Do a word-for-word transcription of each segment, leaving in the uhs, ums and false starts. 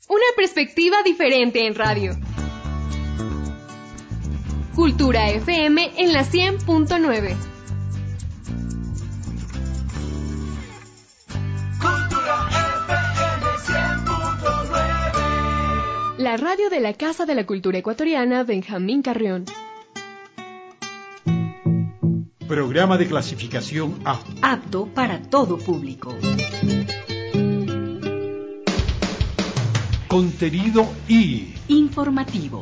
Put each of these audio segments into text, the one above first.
Una perspectiva diferente en radio. Cultura F M en la cien punto nueve. Cultura F M cien punto nueve. La radio de la Casa de la Cultura Ecuatoriana Benjamín Carrión. Programa de clasificación A. Apto para todo público. Contenido I. Informativo.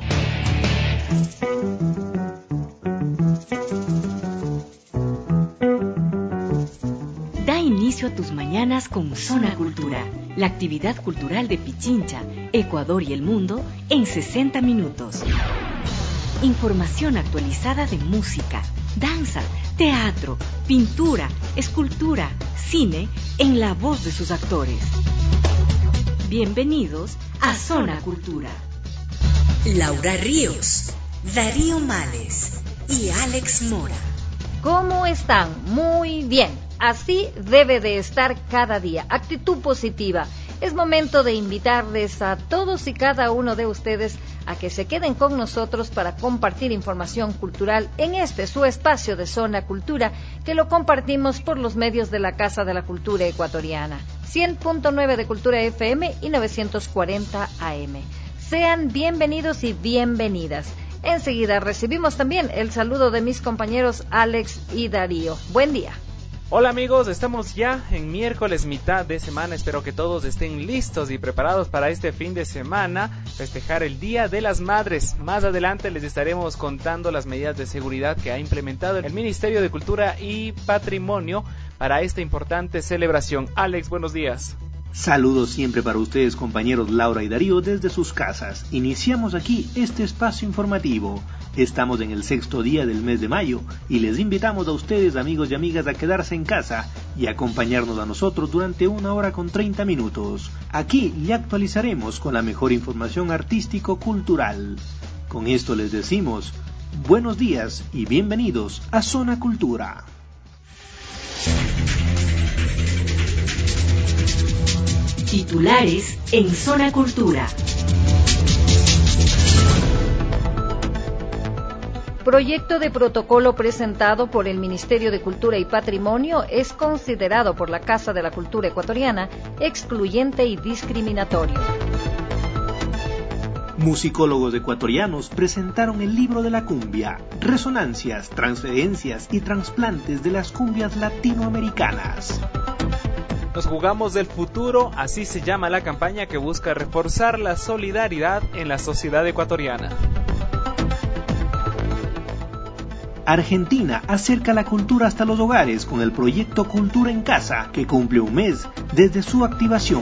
Da inicio a tus mañanas con Zona Cultura, la actividad cultural de Pichincha, Ecuador y el mundo en sesenta minutos. Información actualizada de música, danza, teatro, pintura, escultura, cine, en la voz de sus actores. Bienvenidos a Zona Cultura. Laura Ríos, Darío Males y Alex Mora. ¿Cómo están? Muy bien. Así debe de estar cada día. Actitud positiva. Es momento de invitarles a todos y cada uno de ustedes a que se queden con nosotros para compartir información cultural en este su espacio de Zona Cultura, que lo compartimos por los medios de la Casa de la Cultura Ecuatoriana, cien punto nueve de Cultura F M y novecientos cuarenta A M. Sean bienvenidos y bienvenidas. Enseguida recibimos también el saludo de mis compañeros Alex y Darío. Buen día. Hola amigos, estamos ya en miércoles mitad de semana, espero que todos estén listos y preparados para este fin de semana, festejar el Día de las Madres. Más adelante les estaremos contando las medidas de seguridad que ha implementado el Ministerio de Cultura y Patrimonio para esta importante celebración. Alex, buenos días. Saludos siempre para ustedes, compañeros Laura y Darío, desde sus casas. Iniciamos aquí este espacio informativo. Estamos en el sexto día del mes de mayo y les invitamos a ustedes, amigos y amigas, a quedarse en casa y acompañarnos a nosotros durante una hora con treinta minutos. Aquí le actualizaremos con la mejor información artístico-cultural. Con esto les decimos buenos días y bienvenidos a Zona Cultura. Titulares en Zona Cultura. Proyecto de protocolo presentado por el Ministerio de Cultura y Patrimonio es considerado por la Casa de la Cultura Ecuatoriana excluyente y discriminatorio. Musicólogos ecuatorianos presentaron el libro de la cumbia, resonancias, transferencias y trasplantes de las cumbias latinoamericanas. Nos jugamos del futuro, así se llama la campaña que busca reforzar la solidaridad en la sociedad ecuatoriana. Argentina acerca la cultura hasta los hogares con el proyecto Cultura en Casa, que cumple un mes desde su activación.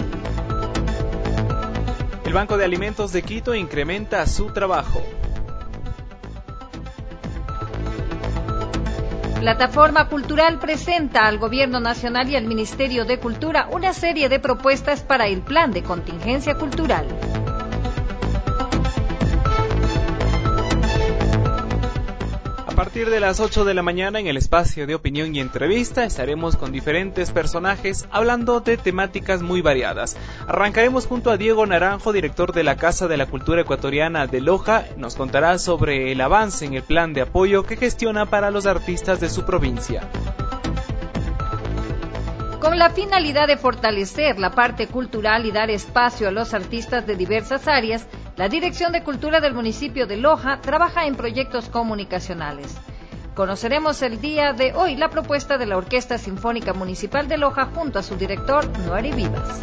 El Banco de Alimentos de Quito incrementa su trabajo. Plataforma Cultural presenta al Gobierno Nacional y al Ministerio de Cultura una serie de propuestas para el Plan de Contingencia Cultural. A partir de las ocho de la mañana en el espacio de opinión y entrevista estaremos con diferentes personajes hablando de temáticas muy variadas. Arrancaremos junto a Diego Naranjo, director de la Casa de la Cultura Ecuatoriana de Loja. Nos contará sobre el avance en el plan de apoyo que gestiona para los artistas de su provincia. Con la finalidad de fortalecer la parte cultural y dar espacio a los artistas de diversas áreas, la Dirección de Cultura del municipio de Loja trabaja en proyectos comunicacionales. Conoceremos el día de hoy la propuesta de la Orquesta Sinfónica Municipal de Loja junto a su director, Noari Vivas.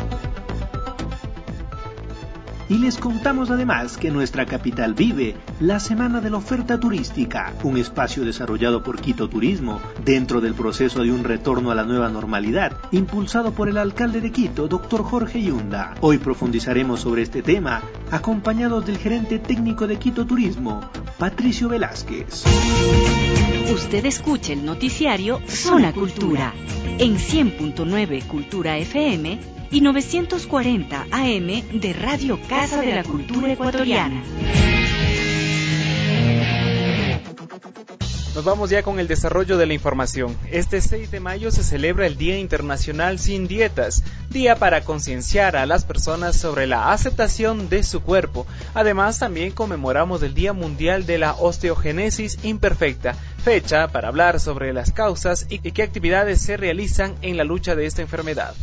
Y les contamos además que nuestra capital vive la Semana de la Oferta Turística, un espacio desarrollado por Quito Turismo dentro del proceso de un retorno a la nueva normalidad, impulsado por el alcalde de Quito, doctor Jorge Yunda. Hoy profundizaremos sobre este tema, acompañados del gerente técnico de Quito Turismo, Patricio Velázquez. Usted escucha el noticiario Zona Cultura en cien punto nueve Cultura F M y novecientos cuarenta A M de Radio Casa de la Cultura Ecuatoriana. Nos vamos ya con el desarrollo de la información. Este seis de mayo se celebra el Día Internacional Sin Dietas, día para concienciar a las personas sobre la aceptación de su cuerpo. Además, también conmemoramos el Día Mundial de la Osteogénesis Imperfecta, fecha para hablar sobre las causas y qué actividades se realizan en la lucha de esta enfermedad.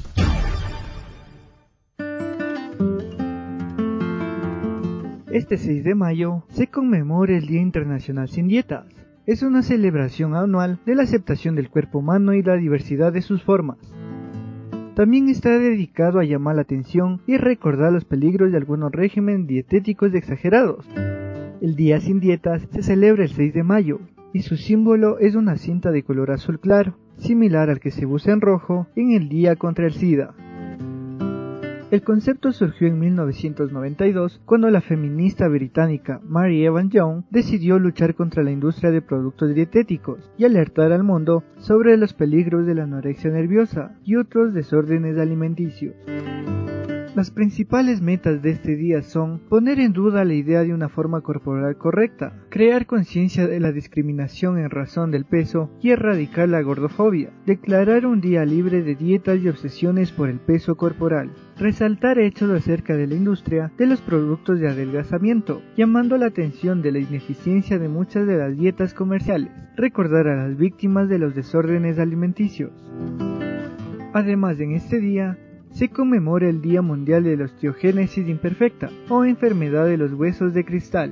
Este seis de mayo se conmemora el Día Internacional Sin Dietas. Es una celebración anual de la aceptación del cuerpo humano y la diversidad de sus formas. También está dedicado a llamar la atención y recordar los peligros de algunos regímenes dietéticos exagerados. El Día Sin Dietas se celebra el seis de mayo y su símbolo es una cinta de color azul claro, similar al que se usa en rojo en el Día contra el SIDA. El concepto surgió en mil novecientos noventa y dos, cuando la feminista británica Mary Evan Young decidió luchar contra la industria de productos dietéticos y alertar al mundo sobre los peligros de la anorexia nerviosa y otros desórdenes alimenticios. Las principales metas de este día son poner en duda la idea de una forma corporal correcta, crear conciencia de la discriminación en razón del peso y erradicar la gordofobia, declarar un día libre de dietas y obsesiones por el peso corporal, resaltar hechos acerca de la industria de los productos de adelgazamiento, llamando la atención de la ineficiencia de muchas de las dietas comerciales, recordar a las víctimas de los desórdenes alimenticios. Además, en este día, se conmemora el Día Mundial de la Osteogénesis Imperfecta o enfermedad de los huesos de cristal.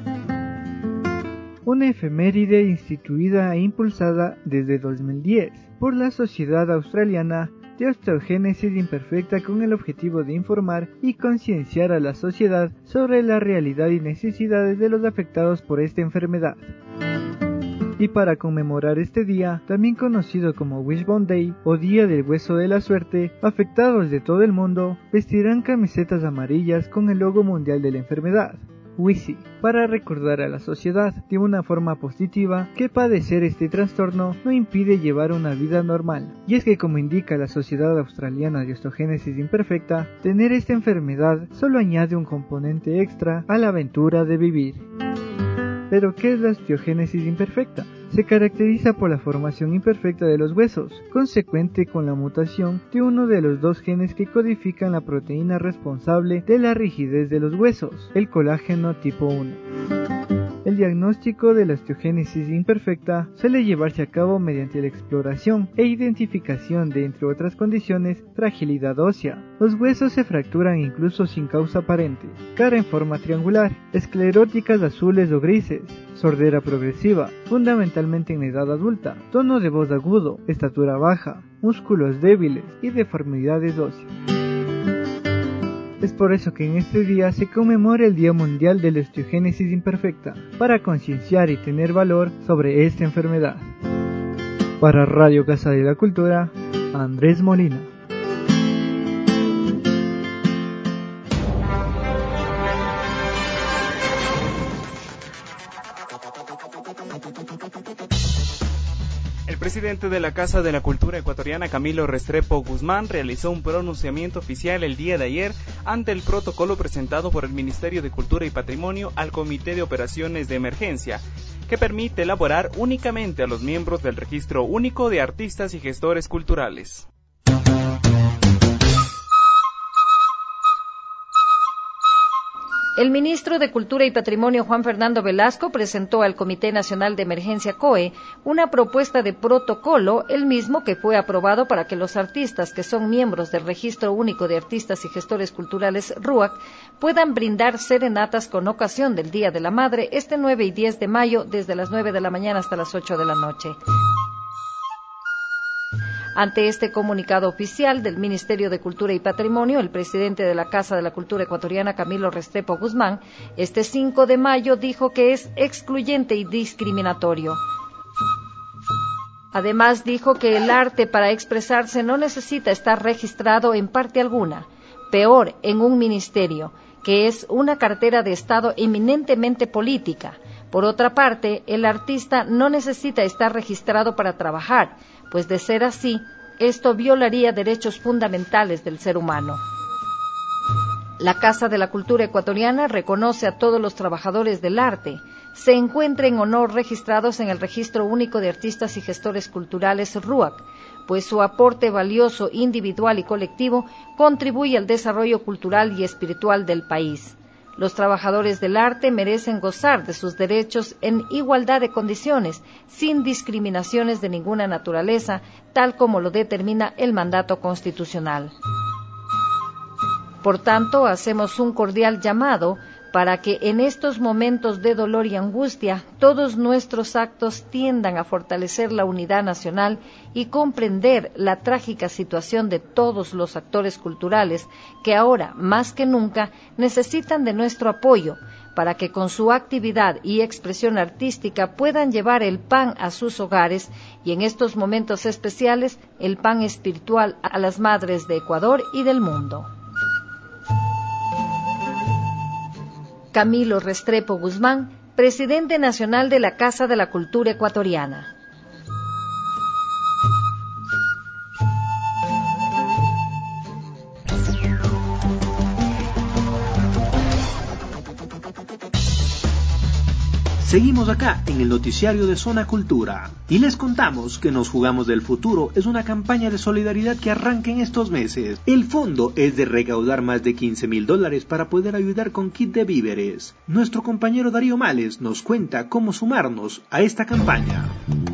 Una efeméride instituida e impulsada desde dos mil diez por la Sociedad Australiana de Osteogénesis Imperfecta con el objetivo de informar y concienciar a la sociedad sobre la realidad y necesidades de los afectados por esta enfermedad. Y para conmemorar este día, también conocido como Wishbone Day o Día del Hueso de la Suerte, afectados de todo el mundo vestirán camisetas amarillas con el logo mundial de la enfermedad, W I S I, para recordar a la sociedad de una forma positiva que padecer este trastorno no impide llevar una vida normal. Y es que, como indica la Sociedad Australiana de Osteogénesis Imperfecta, tener esta enfermedad solo añade un componente extra a la aventura de vivir. ¿Pero qué es la osteogénesis imperfecta? Se caracteriza por la formación imperfecta de los huesos, consecuente con la mutación de uno de los dos genes que codifican la proteína responsable de la rigidez de los huesos, el colágeno tipo uno. El diagnóstico de la osteogénesis imperfecta suele llevarse a cabo mediante la exploración e identificación de, entre otras condiciones, fragilidad ósea. Los huesos se fracturan incluso sin causa aparente, cara en forma triangular, escleróticas azules o grises, sordera progresiva, fundamentalmente en la edad adulta, tono de voz agudo, estatura baja, músculos débiles y deformidades óseas. Es por eso que en este día se conmemora el Día Mundial de la Osteogénesis Imperfecta, para concienciar y tener valor sobre esta enfermedad. Para Radio Casa de la Cultura, Andrés Molina. El presidente de la Casa de la Cultura Ecuatoriana, Camilo Restrepo Guzmán, realizó un pronunciamiento oficial el día de ayer ante el protocolo presentado por el Ministerio de Cultura y Patrimonio al Comité de Operaciones de Emergencia, que permite elaborar únicamente a los miembros del Registro Único de Artistas y Gestores Culturales. El ministro de Cultura y Patrimonio, Juan Fernando Velasco, presentó al Comité Nacional de Emergencia C O E una propuesta de protocolo, el mismo que fue aprobado para que los artistas que son miembros del Registro Único de Artistas y Gestores Culturales, RUAC, puedan brindar serenatas con ocasión del Día de la Madre este nueve y diez de mayo desde las nueve de la mañana hasta las ocho de la noche. Ante este comunicado oficial del Ministerio de Cultura y Patrimonio, el presidente de la Casa de la Cultura Ecuatoriana, Camilo Restrepo Guzmán, este cinco de mayo dijo que es excluyente y discriminatorio. Además, dijo que el arte para expresarse no necesita estar registrado en parte alguna, peor en un ministerio, que es una cartera de Estado eminentemente política. Por otra parte, el artista no necesita estar registrado para trabajar, pues de ser así, esto violaría derechos fundamentales del ser humano. La Casa de la Cultura Ecuatoriana reconoce a todos los trabajadores del arte, se encuentren o no registrados en el Registro Único de Artistas y Gestores Culturales R U A C, pues su aporte valioso individual y colectivo contribuye al desarrollo cultural y espiritual del país. Los trabajadores del arte merecen gozar de sus derechos en igualdad de condiciones, sin discriminaciones de ninguna naturaleza, tal como lo determina el mandato constitucional. Por tanto, hacemos un cordial llamado para que en estos momentos de dolor y angustia todos nuestros actos tiendan a fortalecer la unidad nacional y comprender la trágica situación de todos los actores culturales que ahora, más que nunca, necesitan de nuestro apoyo para que con su actividad y expresión artística puedan llevar el pan a sus hogares y en estos momentos especiales el pan espiritual a las madres de Ecuador y del mundo. Camilo Restrepo Guzmán, presidente nacional de la Casa de la Cultura Ecuatoriana. Seguimos acá en el noticiario de Zona Cultura y les contamos que Nos Jugamos del Futuro es una campaña de solidaridad que arranca en estos meses. El fondo es de recaudar más de quince mil dólares para poder ayudar con kit de víveres. Nuestro compañero Darío Males nos cuenta cómo sumarnos a esta campaña.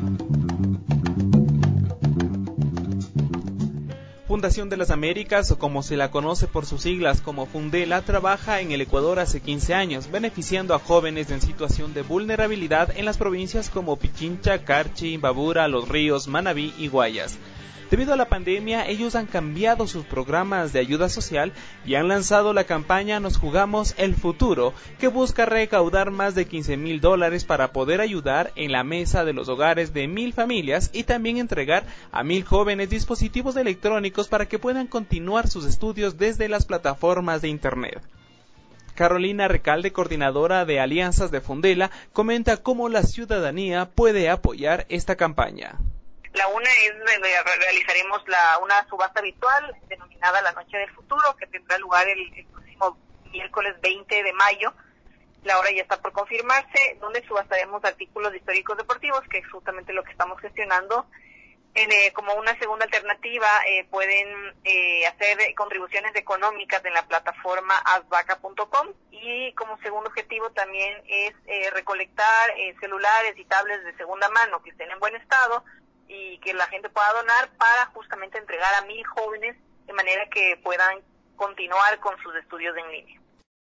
Fundación de las Américas, o como se la conoce por sus siglas como Fundela, trabaja en el Ecuador hace quince años, beneficiando a jóvenes en situación de vulnerabilidad en las provincias como Pichincha, Carchi, Imbabura, Los Ríos, Manabí y Guayas. Debido a la pandemia, ellos han cambiado sus programas de ayuda social y han lanzado la campaña Nos Jugamos el Futuro, que busca recaudar más de quince mil dólares para poder ayudar en la mesa de los hogares de mil familias y también entregar a mil jóvenes dispositivos electrónicos para que puedan continuar sus estudios desde las plataformas de Internet. Carolina Recalde, coordinadora de alianzas de Fundela, comenta cómo la ciudadanía puede apoyar esta campaña. La una es, realizaremos la, una subasta virtual denominada La Noche del Futuro, que tendrá lugar el, el próximo miércoles veinte de mayo. La hora ya está por confirmarse, donde subastaremos artículos históricos deportivos, que es justamente lo que estamos gestionando. En, eh, como una segunda alternativa, eh, pueden eh, hacer contribuciones económicas en la plataforma asvaca punto com, y como segundo objetivo también es eh, recolectar eh, celulares y tablets de segunda mano que estén en buen estado y que la gente pueda donar para justamente entregar a mil jóvenes de manera que puedan continuar con sus estudios en línea.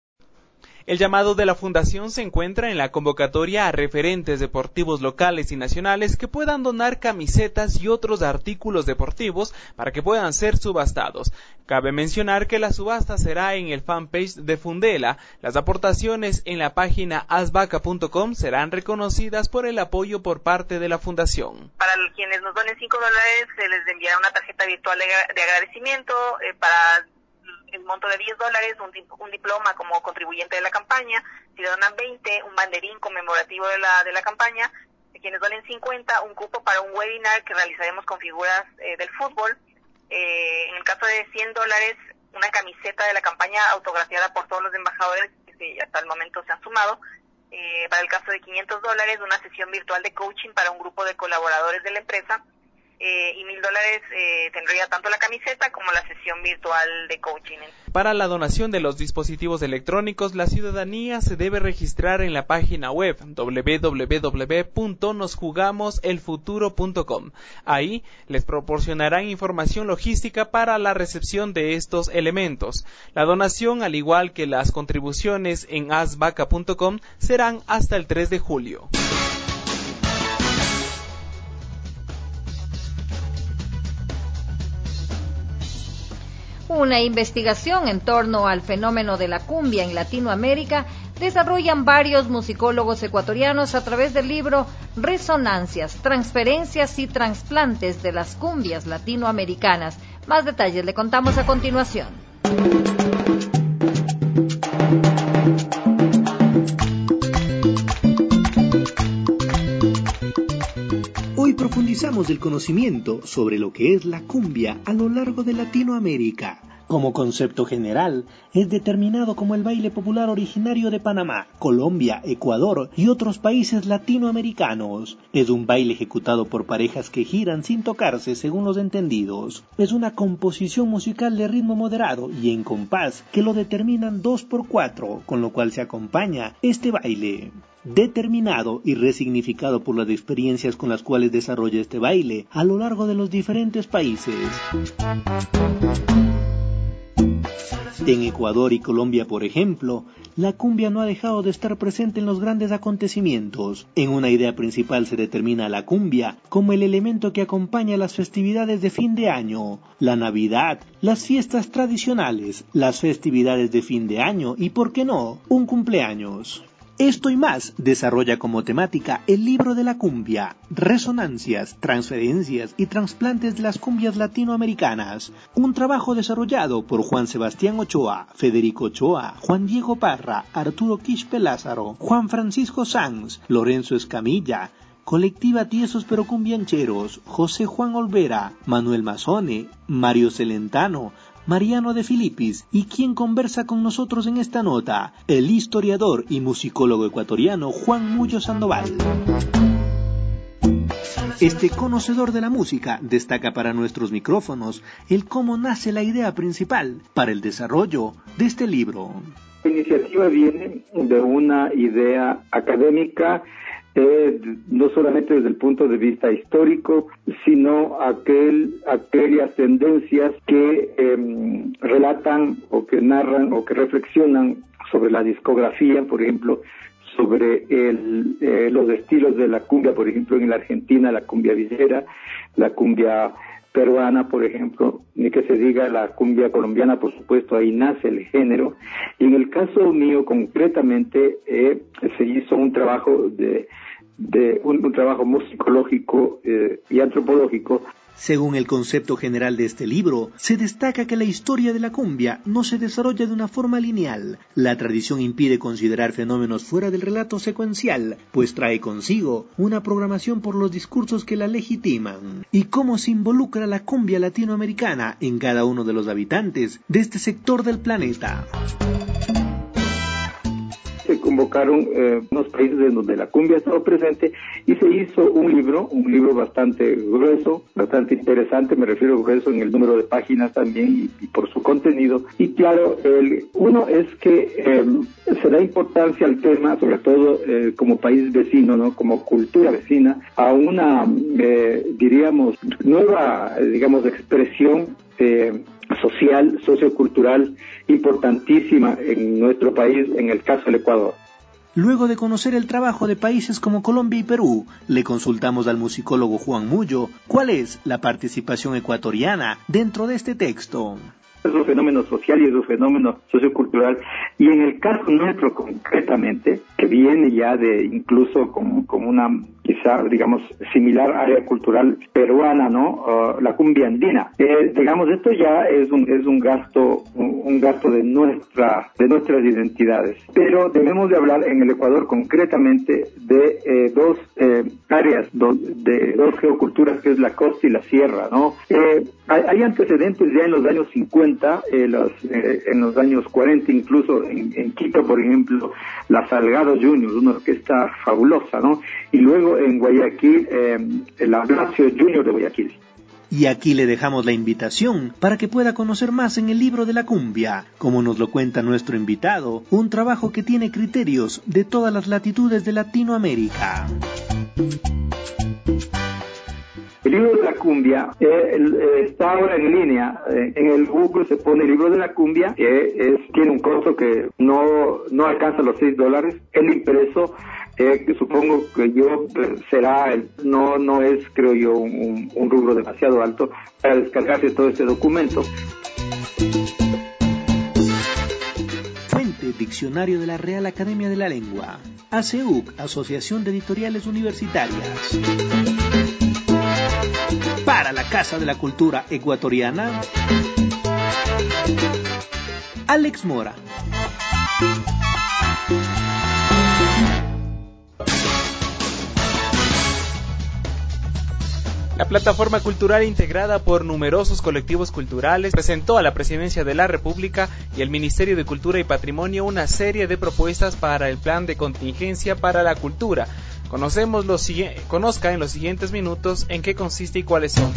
El llamado de la Fundación se encuentra en la convocatoria a referentes deportivos locales y nacionales que puedan donar camisetas y otros artículos deportivos para que puedan ser subastados. Cabe mencionar que la subasta será en el fanpage de Fundela. Las aportaciones en la página asvaca punto com serán reconocidas por el apoyo por parte de la Fundación. Para quienes nos donen cinco dólares se les enviará una tarjeta virtual de agradecimiento. Eh, para el monto de diez dólares, un, un diploma como contribuyente de la campaña. Si donan veinte, un banderín conmemorativo de la de la campaña. De quienes donen cincuenta, un cupo para un webinar que realizaremos con figuras eh, del fútbol. Eh, en el caso de cien dólares, una camiseta de la campaña autografiada por todos los embajadores que hasta el momento se han sumado. Eh, para el caso de quinientos dólares, una sesión virtual de coaching para un grupo de colaboradores de la empresa. Eh, y mil dólares eh, tendría tanto la camiseta como la sesión virtual de coaching. Para la donación de los dispositivos electrónicos, la ciudadanía se debe registrar en la página web doble u doble u doble u punto nos jugamos el futuro punto com. Ahí les proporcionarán información logística para la recepción de estos elementos. La donación, al igual que las contribuciones en asvaca punto com, serán hasta el tres de julio. Una investigación en torno al fenómeno de la cumbia en Latinoamérica desarrollan varios musicólogos ecuatorianos a través del libro Resonancias, Transferencias y Transplantes de las Cumbias Latinoamericanas. Más detalles le contamos a continuación. Hoy profundizamos el conocimiento sobre lo que es la cumbia a lo largo de Latinoamérica. Como concepto general, es determinado como el baile popular originario de Panamá, Colombia, Ecuador y otros países latinoamericanos. Es un baile ejecutado por parejas que giran sin tocarse según los entendidos. Es una composición musical de ritmo moderado y en compás que lo determinan dos por cuatro, con lo cual se acompaña este baile. Determinado y resignificado por las experiencias con las cuales desarrolla este baile a lo largo de los diferentes países. En Ecuador y Colombia, por ejemplo, la cumbia no ha dejado de estar presente en los grandes acontecimientos. En una idea principal se determina la cumbia como el elemento que acompaña las festividades de fin de año, la Navidad, las fiestas tradicionales, las festividades de fin de año y, ¿por qué no?, un cumpleaños. Esto y más desarrolla como temática el libro de la cumbia, resonancias, transferencias y trasplantes de las cumbias latinoamericanas, un trabajo desarrollado por Juan Sebastián Ochoa, Federico Ochoa, Juan Diego Parra, Arturo Quispe Lázaro, Juan Francisco Sanz, Lorenzo Escamilla, Colectiva Tiesos pero Cumbiancheros, José Juan Olvera, Manuel Mazone, Mario Celentano, Mariano de Filipis y quien conversa con nosotros en esta nota, el historiador y musicólogo ecuatoriano Juan Mullo Sandoval. Este conocedor de la música destaca para nuestros micrófonos el cómo nace la idea principal para el desarrollo de este libro. La iniciativa viene de una idea académica, eh, no solamente desde el punto de vista histórico, sino aquel, aquellas tendencias que eh, relatan o que narran o que reflexionan sobre la discografía, por ejemplo, sobre el, eh, los estilos de la cumbia, por ejemplo, en la Argentina, la cumbia villera, la cumbia peruana, por ejemplo, ni que se diga la cumbia colombiana, por supuesto, ahí nace el género. Y en el caso mío, concretamente, eh, se hizo un trabajo de, de un, un trabajo musicológico eh, y antropológico. Según el concepto general de este libro, se destaca que la historia de la cumbia no se desarrolla de una forma lineal. La tradición impide considerar fenómenos fuera del relato secuencial, pues trae consigo una programación por los discursos que la legitiman. Y cómo se involucra la cumbia latinoamericana en cada uno de los habitantes de este sector del planeta. Se convocaron eh, unos países en donde la cumbia estaba presente y se hizo un libro, un libro bastante grueso, bastante interesante, me refiero a grueso en el número de páginas también y, y por su contenido. Y claro, el, uno es que eh, se da importancia al tema, sobre todo eh, como país vecino, ¿no?, como cultura vecina, a una, eh, diríamos, nueva, eh, digamos, expresión eh, social, sociocultural, importantísima en nuestro país, en el caso del Ecuador. Luego de conocer el trabajo de países como Colombia y Perú, le consultamos al musicólogo Juan Mullo cuál es la participación ecuatoriana dentro de este texto. Es un fenómeno social y es un fenómeno sociocultural, y en el caso nuestro concretamente, que viene ya de incluso como, como una quizá digamos similar área cultural peruana, ¿no? Uh, la cumbia andina. Eh, digamos, esto ya es un es un gasto un, un gasto de nuestra de nuestras identidades, pero debemos de hablar en el Ecuador concretamente de eh, dos eh, áreas, do, de dos geoculturas, que es la costa y la sierra, ¿no? Eh, hay, hay antecedentes ya en los años cincuenta, eh, los, eh, en los años cuarenta, incluso en, en Quito, por ejemplo, la Salgado Juniors, una orquesta fabulosa, ¿no? Y luego en Guayaquil, eh, la Blasio Junior de Guayaquil. Y aquí le dejamos la invitación para que pueda conocer más en el libro de la cumbia, como nos lo cuenta nuestro invitado, un trabajo que tiene criterios de todas las latitudes de Latinoamérica. El libro de la cumbia eh, eh, está ahora en línea, eh, en el Google se pone el libro de la cumbia, que eh, es, tiene un costo que no, no alcanza los seis dólares, el impreso, eh, que supongo que yo eh, será, el, no no es creo yo un, un rubro demasiado alto para descargarse todo este documento. Fuente: Diccionario de la Real Academia de la Lengua. A C U C, Asociación de Editoriales Universitarias. Para la Casa de la Cultura Ecuatoriana, Alex Mora. La plataforma cultural, integrada por numerosos colectivos culturales, presentó a la Presidencia de la República y el Ministerio de Cultura y Patrimonio una serie de propuestas para el plan de contingencia para la cultura. Conocemos los, conozca en los siguientes minutos en qué consiste y cuáles son.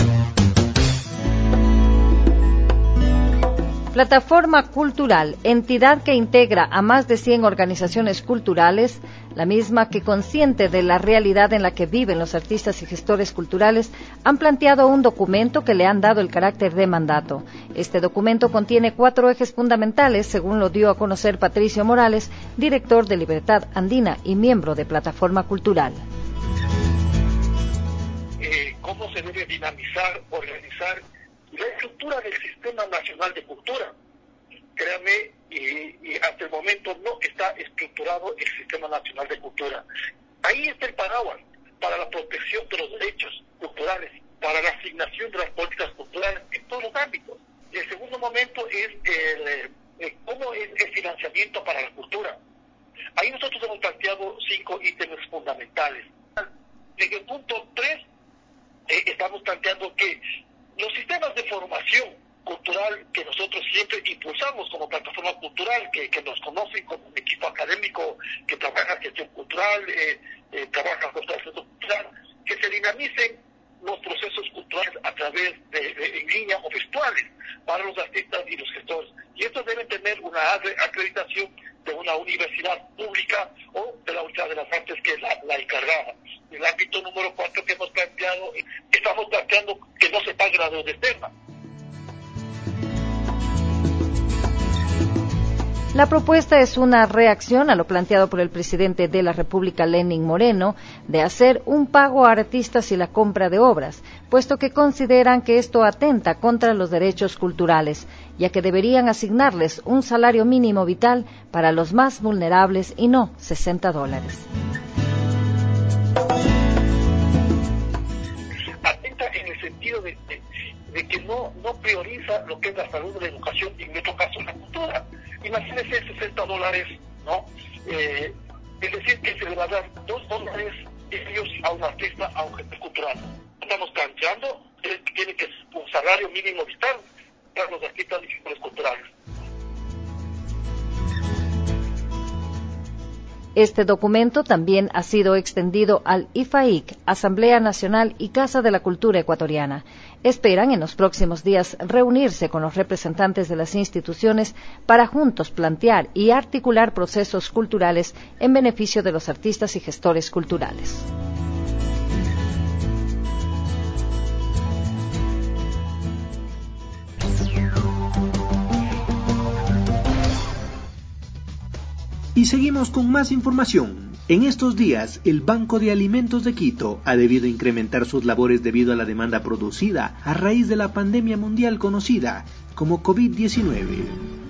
Plataforma Cultural, entidad que integra a más de cien organizaciones culturales, la misma que consciente de la realidad en la que viven los artistas y gestores culturales, han planteado un documento que le han dado el carácter de mandato. Este documento contiene cuatro ejes fundamentales, según lo dio a conocer Patricio Morales, director de Libertad Andina y miembro de Plataforma Cultural. Eh, ¿Cómo se debe dinamizar, organizar la estructura del Sistema Nacional de Cultura? Créame, y, y hasta el momento no está estructurado el Sistema Nacional de Cultura. Ahí está el paraguas para la protección de los derechos culturales, para la asignación de las políticas culturales en todos los ámbitos. Y el segundo momento es el, el, cómo es el financiamiento para la cultura. Ahí nosotros hemos planteado cinco ítems fundamentales. En el punto tres eh, estamos planteando que los sistemas de formación cultural que nosotros siempre impulsamos como plataforma cultural, que, que nos conocen como un equipo académico que trabaja en gestión cultural, eh, eh, trabaja con el centro cultural, que se dinamicen los procesos culturales a través de, de en línea o virtuales para los artistas y los gestores. Y estos deben tener una acreditación de una universidad pública o de la Universidad de las Artes, que es la, la encargada. El ámbito número cuatro que hemos planteado, estamos planteando que no se pague la deuda externa. La propuesta es una reacción a lo planteado por el presidente de la República, Lenín Moreno, de hacer un pago a artistas y la compra de obras, puesto que consideran que esto atenta contra los derechos culturales, ya que deberían asignarles un salario mínimo vital para los más vulnerables y no sesenta dólares. Atenta en el sentido de, de, de que no, no prioriza lo que es la salud, la educación y en nuestro caso la cultura. Imagínense sesenta dólares, ¿no? Eh, es decir, que se le va a dar dos dólares ellos a un artista, a un gestor cultural. Estamos planteando que tiene que ser un salario mínimo vital para los artistas y gestores culturales. Este documento también ha sido extendido al I F A I C, Asamblea Nacional y Casa de la Cultura Ecuatoriana. Esperan en los próximos días reunirse con los representantes de las instituciones para juntos plantear y articular procesos culturales en beneficio de los artistas y gestores culturales. Y seguimos con más información. En estos días, el Banco de Alimentos de Quito ha debido incrementar sus labores debido a la demanda producida a raíz de la pandemia mundial conocida como COVID diecinueve.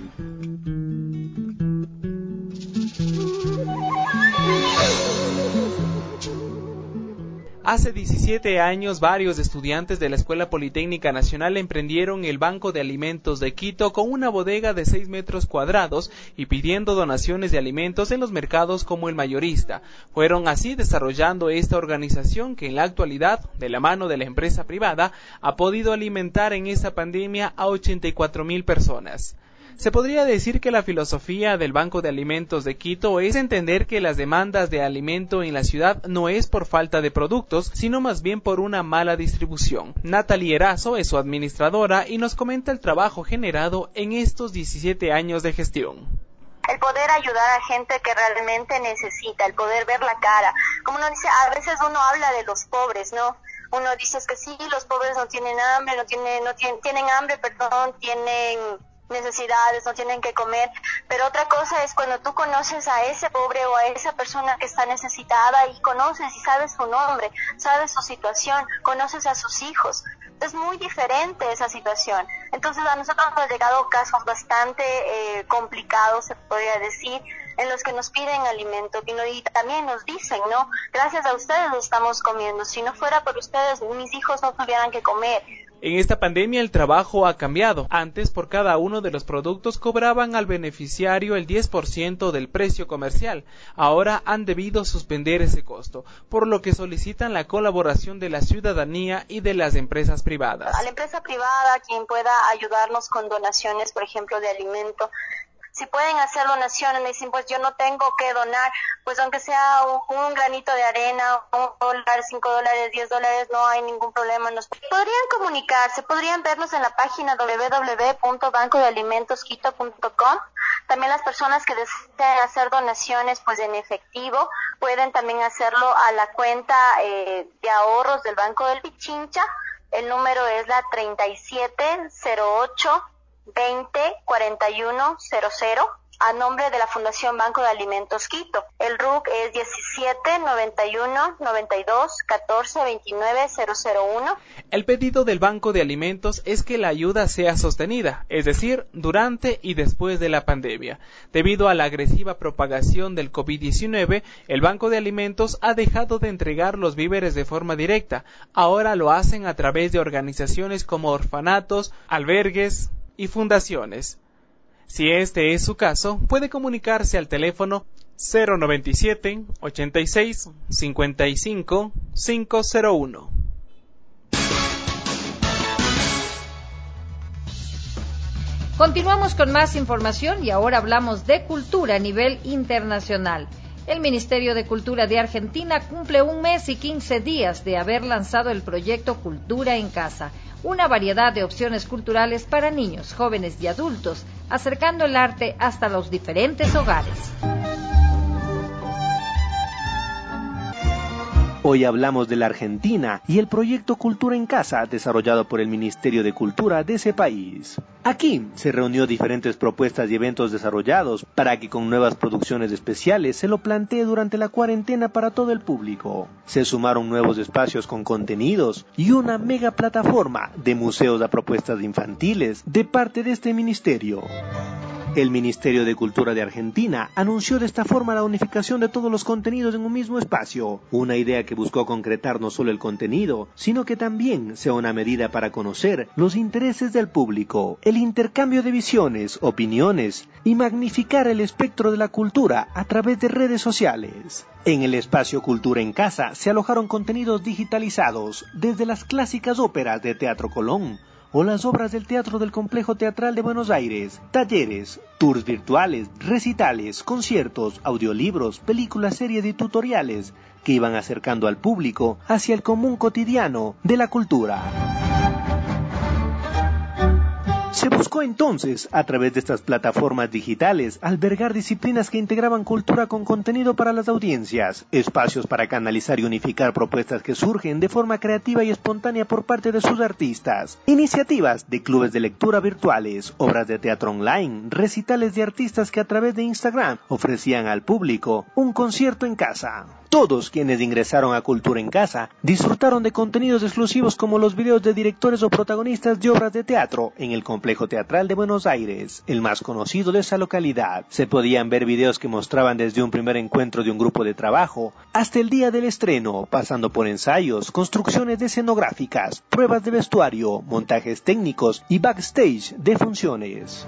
Hace diecisiete años, varios estudiantes de la Escuela Politécnica Nacional emprendieron el Banco de Alimentos de Quito con una bodega de seis metros cuadrados y pidiendo donaciones de alimentos en los mercados como el mayorista. Fueron así desarrollando esta organización que en la actualidad, de la mano de la empresa privada, ha podido alimentar en esta pandemia a ochenta y cuatro mil personas. Se podría decir que la filosofía del Banco de Alimentos de Quito es entender que las demandas de alimento en la ciudad no es por falta de productos, sino más bien por una mala distribución. Natalie Erazo es su administradora y nos comenta el trabajo generado en estos diecisiete años de gestión. El poder ayudar a gente que realmente necesita, el poder ver la cara. Como uno dice, a veces uno habla de los pobres, ¿no? Uno dice que sí, los pobres no tienen hambre, no tienen, no tienen, tienen hambre, perdón, tienen necesidades, no tienen que comer, pero otra cosa es cuando tú conoces a ese pobre o a esa persona que está necesitada y conoces y sabes su nombre, sabes su situación, conoces a sus hijos. Es muy diferente esa situación. Entonces a nosotros nos han llegado casos bastante eh, complicados, se podría decir, en los que nos piden alimento y, no, y también nos dicen, ¿no? Gracias a ustedes lo estamos comiendo. Si no fuera por ustedes, mis hijos no tuvieran que comer. En esta pandemia el trabajo ha cambiado. Antes, por cada uno de los productos cobraban al beneficiario el diez por ciento del precio comercial. Ahora han debido suspender ese costo, por lo que solicitan la colaboración de la ciudadanía y de las empresas privadas. A la empresa privada, quien pueda ayudarnos con donaciones, por ejemplo, de alimento. Si pueden hacer donaciones, me dicen, pues yo no tengo que donar, pues aunque sea un, un granito de arena, un dólar, cinco dólares, diez dólares, no hay ningún problema. Nos podrían comunicarse, podrían vernos en la página doble u doble u doble u punto banco de alimentos quito punto com. También las personas que deseen hacer donaciones, pues en efectivo, pueden también hacerlo a la cuenta eh, de ahorros del Banco del Pichincha. El número es la treinta y siete cero ocho veinte cuarenta y uno cero cero, a nombre de la Fundación Banco de Alimentos Quito. El R U C es diecisiete noventa y uno noventa y dos catorce veintinueve cero cero uno. El pedido del Banco de Alimentos es que la ayuda sea sostenida, es decir, durante y después de la pandemia. Debido a la agresiva propagación del COVID diecinueve, el Banco de Alimentos ha dejado de entregar los víveres de forma directa. Ahora lo hacen a través de organizaciones como orfanatos, albergues y fundaciones. Si este es su caso, puede comunicarse al teléfono cero noventa y siete ochenta y seis cincuenta y cinco quinientos uno. Continuamos con más información y ahora hablamos de cultura a nivel internacional. El Ministerio de Cultura de Argentina cumple un mes y quince días de haber lanzado el proyecto Cultura en Casa, una variedad de opciones culturales para niños, jóvenes y adultos, acercando el arte hasta los diferentes hogares. Hoy hablamos de la Argentina y el proyecto Cultura en Casa, desarrollado por el Ministerio de Cultura de ese país. Aquí se reunió diferentes propuestas y eventos desarrollados para que con nuevas producciones especiales se lo plantee durante la cuarentena para todo el público. Se sumaron nuevos espacios con contenidos y una mega plataforma de museos a propuestas infantiles de parte de este ministerio. El Ministerio de Cultura de Argentina anunció de esta forma la unificación de todos los contenidos en un mismo espacio, una idea que buscó concretar no solo el contenido, sino que también sea una medida para conocer los intereses del público, el intercambio de visiones, opiniones y magnificar el espectro de la cultura a través de redes sociales. En el espacio Cultura en Casa se alojaron contenidos digitalizados, desde las clásicas óperas de Teatro Colón, o las obras del Teatro del Complejo Teatral de Buenos Aires, talleres, tours virtuales, recitales, conciertos, audiolibros, películas, series y tutoriales que iban acercando al público hacia el común cotidiano de la cultura. Se buscó entonces, a través de estas plataformas digitales, albergar disciplinas que integraban cultura con contenido para las audiencias, espacios para canalizar y unificar propuestas que surgen de forma creativa y espontánea por parte de sus artistas, iniciativas de clubes de lectura virtuales, obras de teatro online, recitales de artistas que a través de Instagram ofrecían al público un concierto en casa. Todos quienes ingresaron a Cultura en Casa disfrutaron de contenidos exclusivos como los videos de directores o protagonistas de obras de teatro en el Complejo Teatral de Buenos Aires, el más conocido de esa localidad. Se podían ver videos que mostraban desde un primer encuentro de un grupo de trabajo hasta el día del estreno, pasando por ensayos, construcciones de escenográficas, pruebas de vestuario, montajes técnicos y backstage de funciones.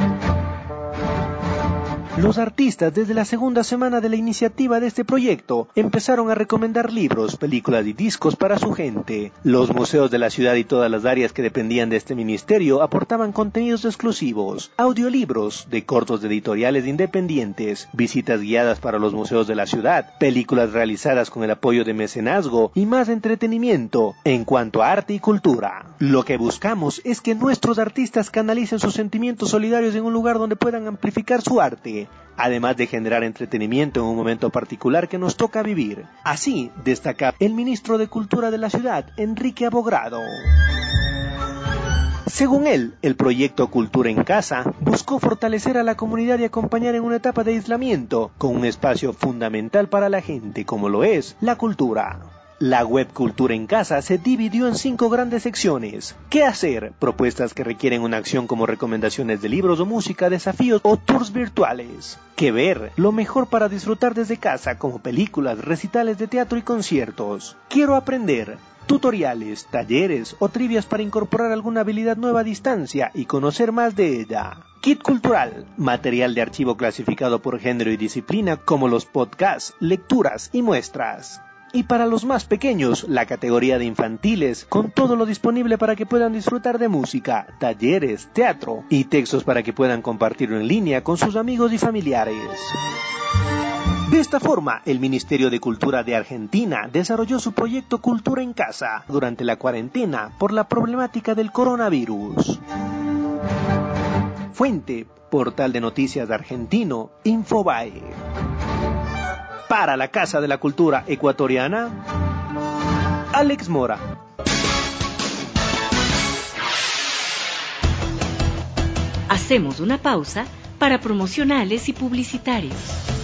Los artistas, desde la segunda semana de la iniciativa de este proyecto, empezaron a recomendar libros, películas y discos para su gente. Los museos de la ciudad y todas las áreas que dependían de este ministerio aportaban contenidos exclusivos, audiolibros de cortos de editoriales independientes, visitas guiadas para los museos de la ciudad, películas realizadas con el apoyo de mecenazgo y más entretenimiento en cuanto a arte y cultura. Lo que buscamos es que nuestros artistas canalicen sus sentimientos solidarios en un lugar donde puedan amplificar su arte, además de generar entretenimiento en un momento particular que nos toca vivir. Así destaca el ministro de Cultura de la ciudad, Enrique Abogrado. Según él, el proyecto Cultura en Casa buscó fortalecer a la comunidad y acompañar en una etapa de aislamiento con un espacio fundamental para la gente, como lo es la cultura. La web Cultura en Casa se dividió en cinco grandes secciones. ¿Qué hacer? Propuestas que requieren una acción como recomendaciones de libros o música, desafíos o tours virtuales. ¿Qué ver? Lo mejor para disfrutar desde casa, como películas, recitales de teatro y conciertos. Quiero aprender. Tutoriales, talleres o trivias para incorporar alguna habilidad nueva a distancia y conocer más de ella. Kit cultural, material de archivo clasificado por género y disciplina como los podcasts, lecturas y muestras. Y para los más pequeños, la categoría de infantiles, con todo lo disponible para que puedan disfrutar de música, talleres, teatro y textos para que puedan compartirlo en línea con sus amigos y familiares. De esta forma, el Ministerio de Cultura de Argentina desarrolló su proyecto Cultura en Casa durante la cuarentena por la problemática del coronavirus. Fuente, portal de noticias argentino, Infobae. Para la Casa de la Cultura Ecuatoriana, Alex Mora. Hacemos una pausa para promocionales y publicitarios.